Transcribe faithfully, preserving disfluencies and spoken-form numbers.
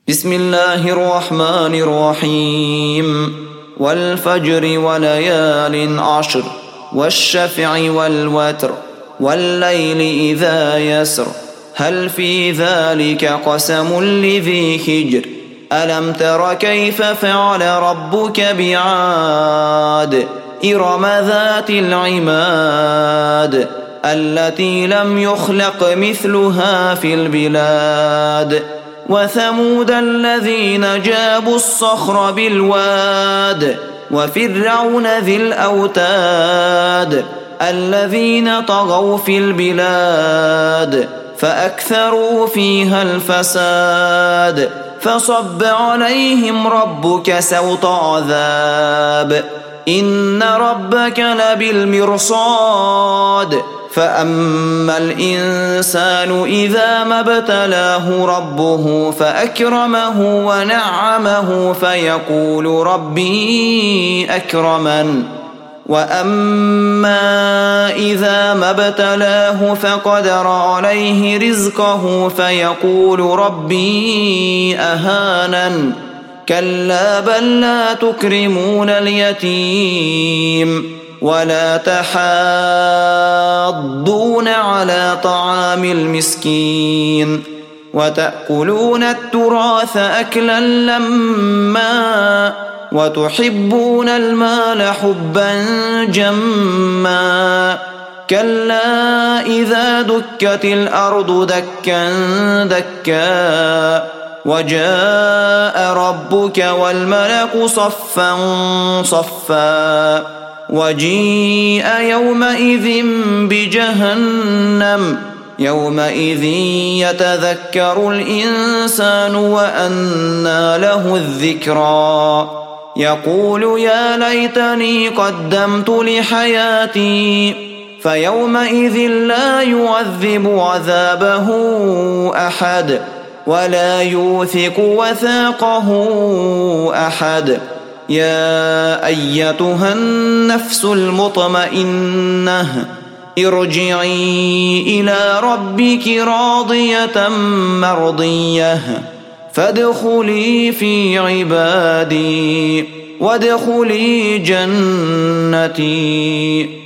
بسم الله الرحمن الرحيم والفجر وليال عشر والشفع والوتر والليل إذا يسر هل في ذلك قسم لذي حجر ألم تر كيف فعل ربك بعاد إرم ذات العماد التي لم يخلق مثلها في البلاد وثمود الذين جابوا الصخر بالواد وفرعون ذي الأوتاد الذين طغوا في البلاد فأكثروا فيها الفساد فصب عليهم ربك سوط عذاب إن ربك لبالمرصاد فأما الإنسان إذا ما ابتلاه ربه فأكرمه ونعمه فيقول ربي أكرمن وأما إذا ما ابتلاه فقدر عليه رزقه فيقول ربي أهانن كلا بل لا تكرمون اليتيم ولا تحاضون على طعام المسكين وتأكلون التراث أكلا لما وتحبون المال حبا جما كلا إذا دكت الأرض دكا دكا وجاء ربك والملك صفا صفا وجيء يومئذ بجهنم يومئذ يتذكر الإنسان وأنى له الذكرى يقول يا ليتني قدمت لحياتي فيومئذ لا يعذب عذابه أحد ولا يوثق وثاقه أحد يا أيتها النفس المطمئنة ارجعي إلى ربك راضية مرضية فادخلي في عبادي وادخلي جنتي.